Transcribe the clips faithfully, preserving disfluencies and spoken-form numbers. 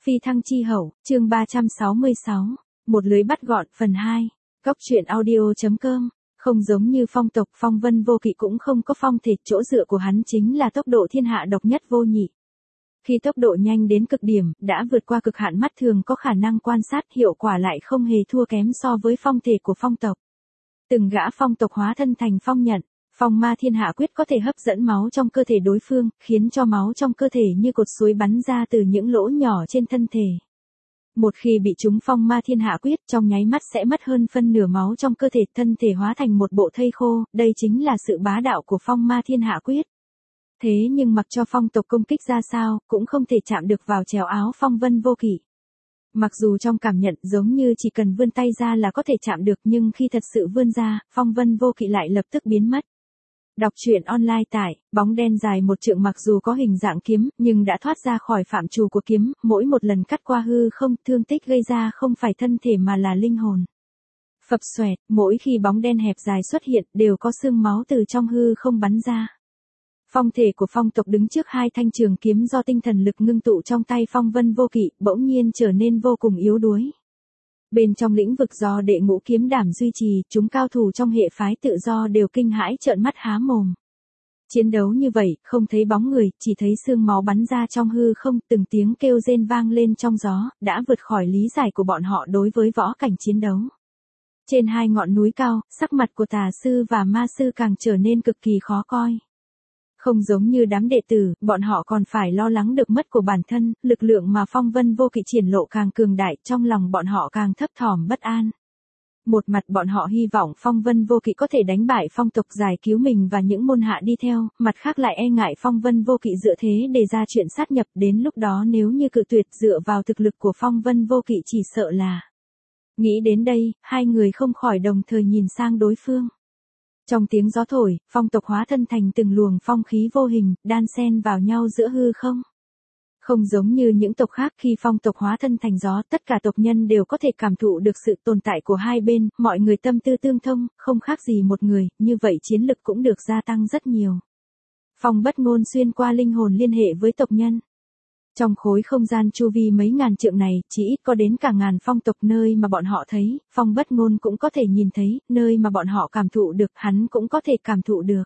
Phi thăng chi hậu, chương ba trăm sáu mươi sáu, một lưới bắt gọn phần hai, Cóc truyện audio.com, không giống như Phong tộc Phong Vân Vô Kỵ cũng không có phong thể, chỗ dựa của hắn chính là tốc độ thiên hạ độc nhất vô nhị. Khi tốc độ nhanh đến cực điểm, đã vượt qua cực hạn mắt thường có khả năng quan sát, hiệu quả lại không hề thua kém so với phong thể của Phong tộc. Từng gã Phong tộc hóa thân thành phong nhận, Phong Ma Thiên Hạ Quyết có thể hấp dẫn máu trong cơ thể đối phương, khiến cho máu trong cơ thể như cột suối bắn ra từ những lỗ nhỏ trên thân thể. Một khi bị trúng Phong Ma Thiên Hạ Quyết, trong nháy mắt sẽ mất hơn phân nửa máu trong cơ thể, thân thể hóa thành một bộ thây khô, đây chính là sự bá đạo của Phong Ma Thiên Hạ Quyết. Thế nhưng mặc cho Phong tộc công kích ra sao, cũng không thể chạm được vào trèo áo Phong Vân Vô Kỵ. Mặc dù trong cảm nhận giống như chỉ cần vươn tay ra là có thể chạm được, nhưng khi thật sự vươn ra, Phong Vân Vô Kỵ lại lập tức biến mất. Đọc truyện online tại, bóng đen dài một trượng mặc dù có hình dạng kiếm, nhưng đã thoát ra khỏi phạm trù của kiếm, mỗi một lần cắt qua hư không, thương tích gây ra không phải thân thể mà là linh hồn. Phập xoẹt, mỗi khi bóng đen hẹp dài xuất hiện, đều có xương máu từ trong hư không bắn ra. Phong thể của Phong tộc đứng trước hai thanh trường kiếm do tinh thần lực ngưng tụ trong tay Phong Vân Vô Kỵ, bỗng nhiên trở nên vô cùng yếu đuối. Bên trong lĩnh vực do đệ ngũ kiếm đảm duy trì, chúng cao thủ trong hệ phái tự do đều kinh hãi trợn mắt há mồm. Chiến đấu như vậy, không thấy bóng người, chỉ thấy xương máu bắn ra trong hư không, từng tiếng kêu rên vang lên trong gió, đã vượt khỏi lý giải của bọn họ đối với võ cảnh chiến đấu. Trên hai ngọn núi cao, sắc mặt của tà sư và ma sư càng trở nên cực kỳ khó coi. Không giống như đám đệ tử, bọn họ còn phải lo lắng được mất của bản thân, lực lượng mà Phong Vân Vô Kỵ triển lộ càng cường đại, trong lòng bọn họ càng thấp thỏm bất an. Một mặt bọn họ hy vọng Phong Vân Vô Kỵ có thể đánh bại Phong tộc giải cứu mình và những môn hạ đi theo, mặt khác lại e ngại Phong Vân Vô Kỵ dựa thế để ra chuyện sát nhập, đến lúc đó nếu như cự tuyệt dựa vào thực lực của Phong Vân Vô Kỵ chỉ sợ là. Nghĩ đến đây, hai người không khỏi đồng thời nhìn sang đối phương. Trong tiếng gió thổi, Phong tộc hóa thân thành từng luồng phong khí vô hình, đan xen vào nhau giữa hư không. Không giống như những tộc khác, khi Phong tộc hóa thân thành gió, tất cả tộc nhân đều có thể cảm thụ được sự tồn tại của hai bên, mọi người tâm tư tương thông, không khác gì một người, như vậy chiến lực cũng được gia tăng rất nhiều. Phong Bất Ngôn xuyên qua linh hồn liên hệ với tộc nhân. Trong khối không gian chu vi mấy ngàn trượng này, chỉ ít có đến cả ngàn phong tộc, nơi mà bọn họ thấy, Phong Bất Ngôn cũng có thể nhìn thấy, nơi mà bọn họ cảm thụ được, hắn cũng có thể cảm thụ được.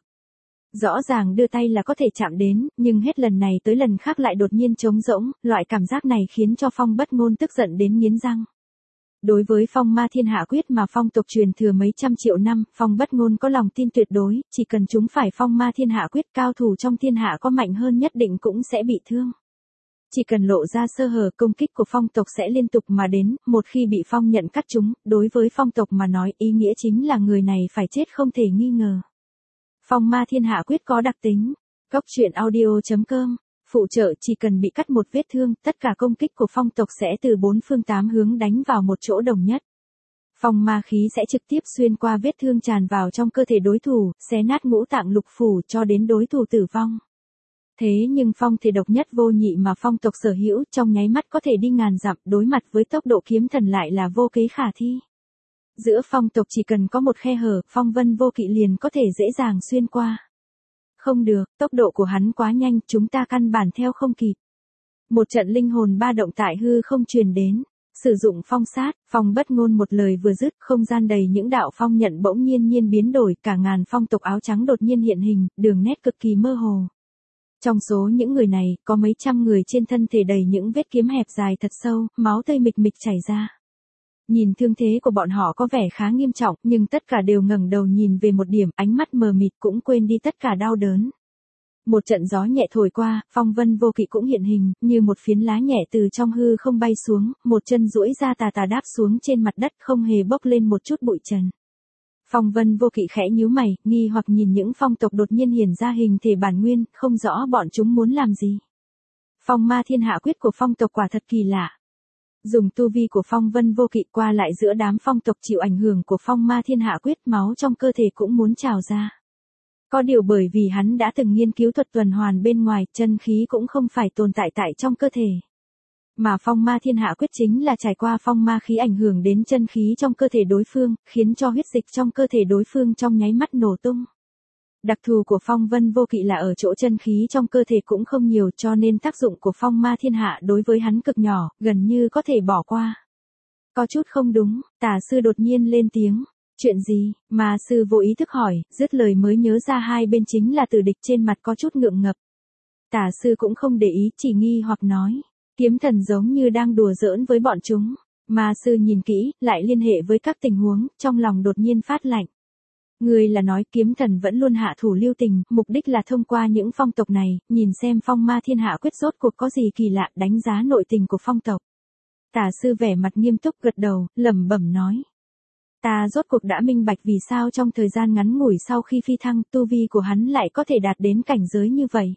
Rõ ràng đưa tay là có thể chạm đến, nhưng hết lần này tới lần khác lại đột nhiên trống rỗng, loại cảm giác này khiến cho Phong Bất Ngôn tức giận đến nghiến răng. Đối với Phong Ma Thiên Hạ Quyết mà Phong tộc truyền thừa mấy trăm triệu năm, Phong Bất Ngôn có lòng tin tuyệt đối, chỉ cần chúng phải Phong Ma Thiên Hạ Quyết, cao thủ trong thiên hạ có mạnh hơn nhất định cũng sẽ bị thương. Chỉ cần lộ ra sơ hở, công kích của Phong tộc sẽ liên tục mà đến, một khi bị Phong nhận cắt chúng, đối với Phong tộc mà nói, ý nghĩa chính là người này phải chết không thể nghi ngờ. Phong Ma Thiên Hạ Quyết có đặc tính, Cóc truyện audio.com, phụ trợ chỉ cần bị cắt một vết thương, tất cả công kích của Phong tộc sẽ từ bốn phương tám hướng đánh vào một chỗ đồng nhất. Phong ma khí sẽ trực tiếp xuyên qua vết thương tràn vào trong cơ thể đối thủ, xé nát ngũ tạng lục phủ cho đến đối thủ tử vong. Thế nhưng phong thể độc nhất vô nhị mà Phong tộc sở hữu, trong nháy mắt có thể đi ngàn dặm, đối mặt với tốc độ kiếm thần lại là vô kế khả thi. Giữa Phong tộc chỉ cần có một khe hở, Phong Vân Vô Kỵ liền có thể dễ dàng xuyên qua. Không được, tốc độ của hắn quá nhanh, chúng ta căn bản theo không kịp. Một trận linh hồn ba động tại hư không truyền đến. Sử dụng phong sát, Phong Bất Ngôn một lời vừa dứt, không gian đầy những đạo phong nhận bỗng nhiên nhiên biến đổi, cả ngàn phong tộc áo trắng đột nhiên hiện hình, đường nét cực kỳ mơ hồ. Trong số những người này, có mấy trăm người trên thân thể đầy những vết kiếm hẹp dài thật sâu, máu tươi mịch mịch chảy ra. Nhìn thương thế của bọn họ có vẻ khá nghiêm trọng, nhưng tất cả đều ngẩng đầu nhìn về một điểm, ánh mắt mờ mịt, cũng quên đi tất cả đau đớn. Một trận gió nhẹ thổi qua, Phong Vân Vô Kỵ cũng hiện hình, như một phiến lá nhẹ từ trong hư không bay xuống, một chân duỗi ra tà tà đáp xuống trên mặt đất, không hề bốc lên một chút bụi trần. Phong Vân Vô Kỵ khẽ nhíu mày, nghi hoặc nhìn những phong tộc đột nhiên hiển ra hình thể bản nguyên, không rõ bọn chúng muốn làm gì. Phong Ma Thiên Hạ Quyết của phong tộc quả thật kỳ lạ. Dùng tu vi của Phong Vân Vô Kỵ qua lại giữa đám phong tộc chịu ảnh hưởng của Phong Ma Thiên Hạ Quyết, máu trong cơ thể cũng muốn trào ra. Có điều bởi vì hắn đã từng nghiên cứu thuật tuần hoàn bên ngoài, chân khí cũng không phải tồn tại tại trong cơ thể. Mà Phong Ma Thiên Hạ Quyết chính là trải qua phong ma khí ảnh hưởng đến chân khí trong cơ thể đối phương, khiến cho huyết dịch trong cơ thể đối phương trong nháy mắt nổ tung. Đặc thù của phong vân vô kỵ là ở chỗ chân khí trong cơ thể cũng không nhiều, cho nên tác dụng của phong ma thiên hạ đối với hắn cực nhỏ, gần như có thể bỏ qua. Có chút không đúng, tả sư đột nhiên lên tiếng. Chuyện gì? Ma sư vô ý thức hỏi, dứt lời mới nhớ ra hai bên chính là tử địch, trên mặt có chút ngượng ngập. Tả sư cũng không để ý, chỉ nghi hoặc nói. Kiếm thần giống như đang đùa giỡn với bọn chúng. Ma sư nhìn kỹ, lại liên hệ với các tình huống, trong lòng đột nhiên phát lạnh. Người là nói kiếm thần vẫn luôn hạ thủ lưu tình, mục đích là thông qua những phong tộc này, nhìn xem phong ma thiên hạ quyết rốt cuộc có gì kỳ lạ, đánh giá nội tình của phong tộc. Tả sư vẻ mặt nghiêm túc gật đầu, lẩm bẩm nói. Ta rốt cuộc đã minh bạch vì sao trong thời gian ngắn ngủi sau khi phi thăng, tu vi của hắn lại có thể đạt đến cảnh giới như vậy.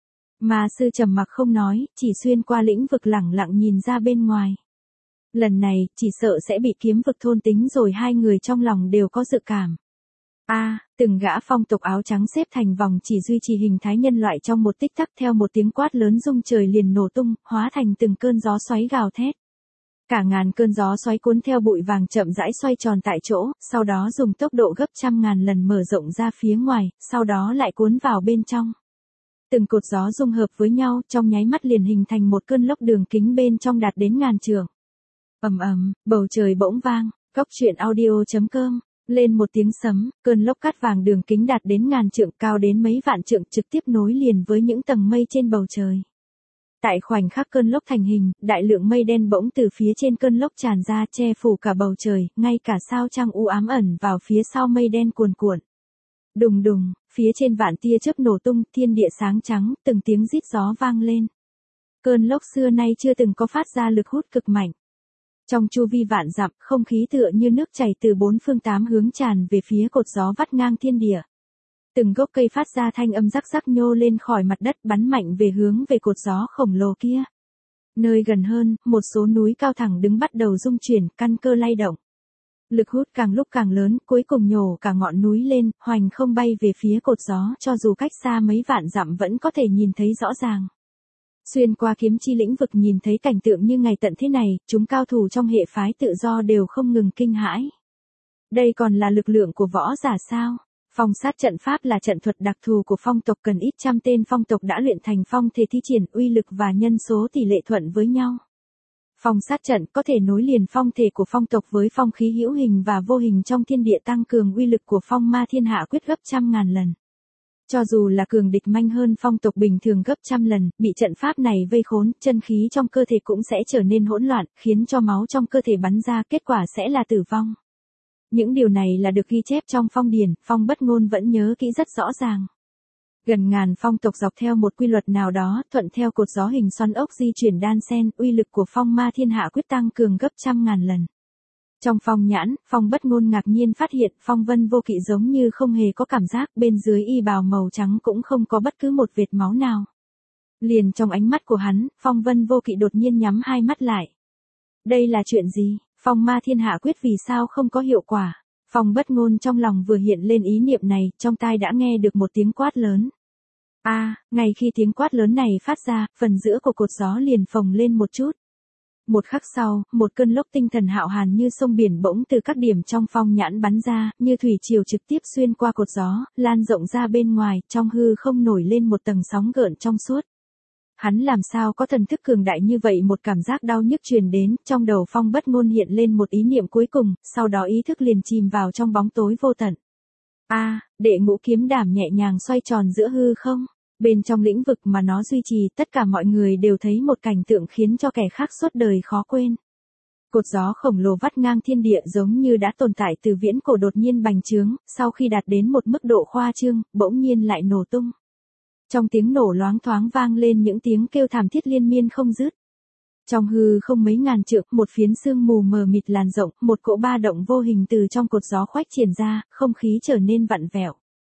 Ma sư trầm mặc không nói, chỉ xuyên qua lĩnh vực lẳng lặng nhìn ra bên ngoài. Lần này, chỉ sợ sẽ bị kiếm vực thôn tính rồi, hai người trong lòng đều có dự cảm. A, à, từng gã phong tộc áo trắng xếp thành vòng chỉ duy trì hình thái nhân loại trong một tích tắc, theo một tiếng quát lớn rung trời liền nổ tung, hóa thành từng cơn gió xoáy gào thét. Cả ngàn cơn gió xoáy cuốn theo bụi vàng chậm rãi xoay tròn tại chỗ, sau đó dùng tốc độ gấp trăm ngàn lần mở rộng ra phía ngoài, sau đó lại cuốn vào bên trong. Từng cột gió dung hợp với nhau, trong nháy mắt liền hình thành một cơn lốc đường kính bên trong đạt đến ngàn trượng. Ầm ầm, bầu trời bỗng vang, Góc truyện audio chấm com, lên một tiếng sấm, cơn lốc cát vàng đường kính đạt đến ngàn trượng, cao đến mấy vạn trượng, trực tiếp nối liền với những tầng mây trên bầu trời. Tại khoảnh khắc cơn lốc thành hình, đại lượng mây đen bỗng từ phía trên cơn lốc tràn ra, che phủ cả bầu trời, ngay cả sao trăng u ám ẩn vào phía sau mây đen cuồn cuộn. Đùng đùng, phía trên vạn tia chớp nổ tung, thiên địa sáng trắng, từng tiếng rít gió vang lên. Cơn lốc xưa nay chưa từng có phát ra lực hút cực mạnh. Trong chu vi vạn dặm, không khí tựa như nước chảy từ bốn phương tám hướng tràn về phía cột gió vắt ngang thiên địa. Từng gốc cây phát ra thanh âm rắc rắc nhô lên khỏi mặt đất, bắn mạnh về hướng về cột gió khổng lồ kia. Nơi gần hơn, một số núi cao thẳng đứng bắt đầu rung chuyển, căn cơ lay động. Lực hút càng lúc càng lớn, cuối cùng nhổ cả ngọn núi lên, hoành không bay về phía cột gió, cho dù cách xa mấy vạn dặm vẫn có thể nhìn thấy rõ ràng. Xuyên qua kiếm chi lĩnh vực nhìn thấy cảnh tượng như ngày tận thế này, chúng cao thủ trong hệ phái tự do đều không ngừng kinh hãi. Đây còn là lực lượng của võ giả sao? Phong sát trận pháp là trận thuật đặc thù của phong tộc, cần ít trăm tên phong tộc đã luyện thành phong thể thi triển, uy lực và nhân số tỷ lệ thuận với nhau. Phong sát trận có thể nối liền phong thể của phong tộc với phong khí hữu hình và vô hình trong thiên địa, tăng cường uy lực của phong ma thiên hạ quyết gấp trăm ngàn lần. Cho dù là cường địch manh hơn phong tộc bình thường gấp trăm lần, bị trận pháp này vây khốn, chân khí trong cơ thể cũng sẽ trở nên hỗn loạn, khiến cho máu trong cơ thể bắn ra, kết quả sẽ là tử vong. Những điều này là được ghi chép trong phong điển, Phong Bất Ngôn vẫn nhớ kỹ rất rõ ràng. Gần ngàn phong tộc dọc theo một quy luật nào đó, thuận theo cột gió hình xoắn ốc di chuyển đan xen, uy lực của phong ma thiên hạ quyết tăng cường gấp trăm ngàn lần. Trong phong nhãn, Phong Bất Ngôn ngạc nhiên phát hiện Phong Vân Vô Kỵ giống như không hề có cảm giác, bên dưới y bào màu trắng cũng không có bất cứ một vệt máu nào. Liền trong ánh mắt của hắn, Phong Vân Vô Kỵ đột nhiên nhắm hai mắt lại. Đây là chuyện gì? Phong ma thiên hạ quyết vì sao không có hiệu quả? Phong Bất Ngôn trong lòng vừa hiện lên ý niệm này, trong tai đã nghe được một tiếng quát lớn. A, à, ngay khi tiếng quát lớn này phát ra, phần giữa của cột gió liền phồng lên một chút. Một khắc sau, một cơn lốc tinh thần hạo hàn như sông biển bỗng từ các điểm trong phong nhãn bắn ra, như thủy triều trực tiếp xuyên qua cột gió, lan rộng ra bên ngoài, trong hư không nổi lên một tầng sóng gợn trong suốt. Hắn làm sao có thần thức cường đại như vậy? Một cảm giác đau nhức truyền đến, trong đầu Phong Bất Ngôn hiện lên một ý niệm cuối cùng, sau đó ý thức liền chìm vào trong bóng tối vô tận. A, à, đệ ngũ kiếm đảm nhẹ nhàng xoay tròn giữa hư không. Bên trong lĩnh vực mà nó duy trì, tất cả mọi người đều thấy một cảnh tượng khiến cho kẻ khác suốt đời khó quên. Cột gió khổng lồ vắt ngang thiên địa giống như đã tồn tại từ viễn cổ đột nhiên bành trướng, sau khi đạt đến một mức độ khoa trương, bỗng nhiên lại nổ tung. Trong tiếng nổ loáng thoáng vang lên những tiếng kêu thảm thiết liên miên không dứt. Trong hư không mấy ngàn trượng, một phiến sương mù mờ mịt làn rộng, một cỗ ba động vô hình từ trong cột gió khoách triển ra, không khí trở nên vặn vẹo.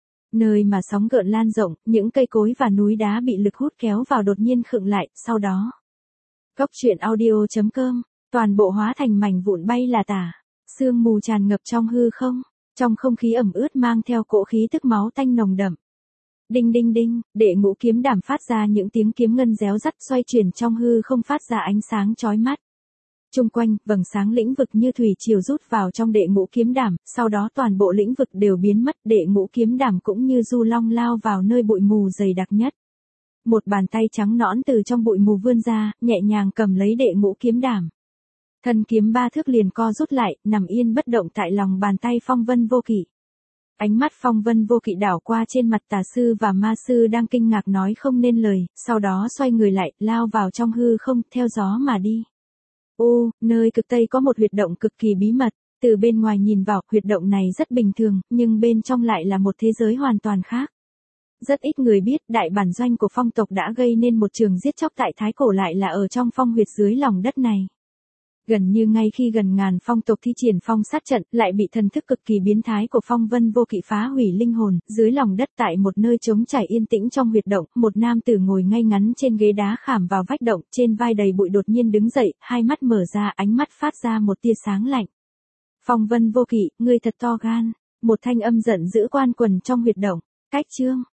Nơi mà sóng gợn lan rộng, những cây cối và núi đá bị lực hút kéo vào đột nhiên khựng lại, sau đó. Góc truyện audio chấm com, toàn bộ hóa thành mảnh vụn bay là tả, sương mù tràn ngập trong hư không, trong không khí ẩm ướt mang theo cỗ khí tức máu tanh nồng đậm. Đinh đinh đinh, đệ ngũ kiếm đảm phát ra những tiếng kiếm ngân réo rắt xoay chuyển trong hư không, phát ra ánh sáng chói mắt. Chung quanh, vầng sáng lĩnh vực như thủy triều rút vào trong đệ ngũ kiếm đảm, sau đó toàn bộ lĩnh vực đều biến mất, đệ ngũ kiếm đảm cũng như du long lao vào nơi bụi mù dày đặc nhất. Một bàn tay trắng nõn từ trong bụi mù vươn ra, nhẹ nhàng cầm lấy đệ ngũ kiếm đảm. Thân kiếm ba thước liền co rút lại, nằm yên bất động tại lòng bàn tay Phong Vân Vô Kỵ. Ánh mắt Phong Vân Vô Kỵ đảo qua trên mặt tà sư và ma sư đang kinh ngạc nói không nên lời, sau đó xoay người lại, lao vào trong hư không, theo gió mà đi. Ô, nơi cực Tây có một huyệt động cực kỳ bí mật, từ bên ngoài nhìn vào, huyệt động này rất bình thường, nhưng bên trong lại là một thế giới hoàn toàn khác. Rất ít người biết, đại bản doanh của phong tộc đã gây nên một trường giết chóc tại Thái Cổ lại là ở trong phong huyệt dưới lòng đất này. Gần như ngay khi gần ngàn phong tộc thi triển phong sát trận, lại bị thần thức cực kỳ biến thái của Phong Vân Vô Kỵ phá hủy linh hồn, dưới lòng đất tại một nơi trống trải yên tĩnh trong huyệt động, một nam tử ngồi ngay ngắn trên ghế đá khảm vào vách động, trên vai đầy bụi đột nhiên đứng dậy, hai mắt mở ra, ánh mắt phát ra một tia sáng lạnh. Phong Vân Vô Kỵ, ngươi thật to gan, một thanh âm giận dữ quan quần trong huyệt động, cách chương.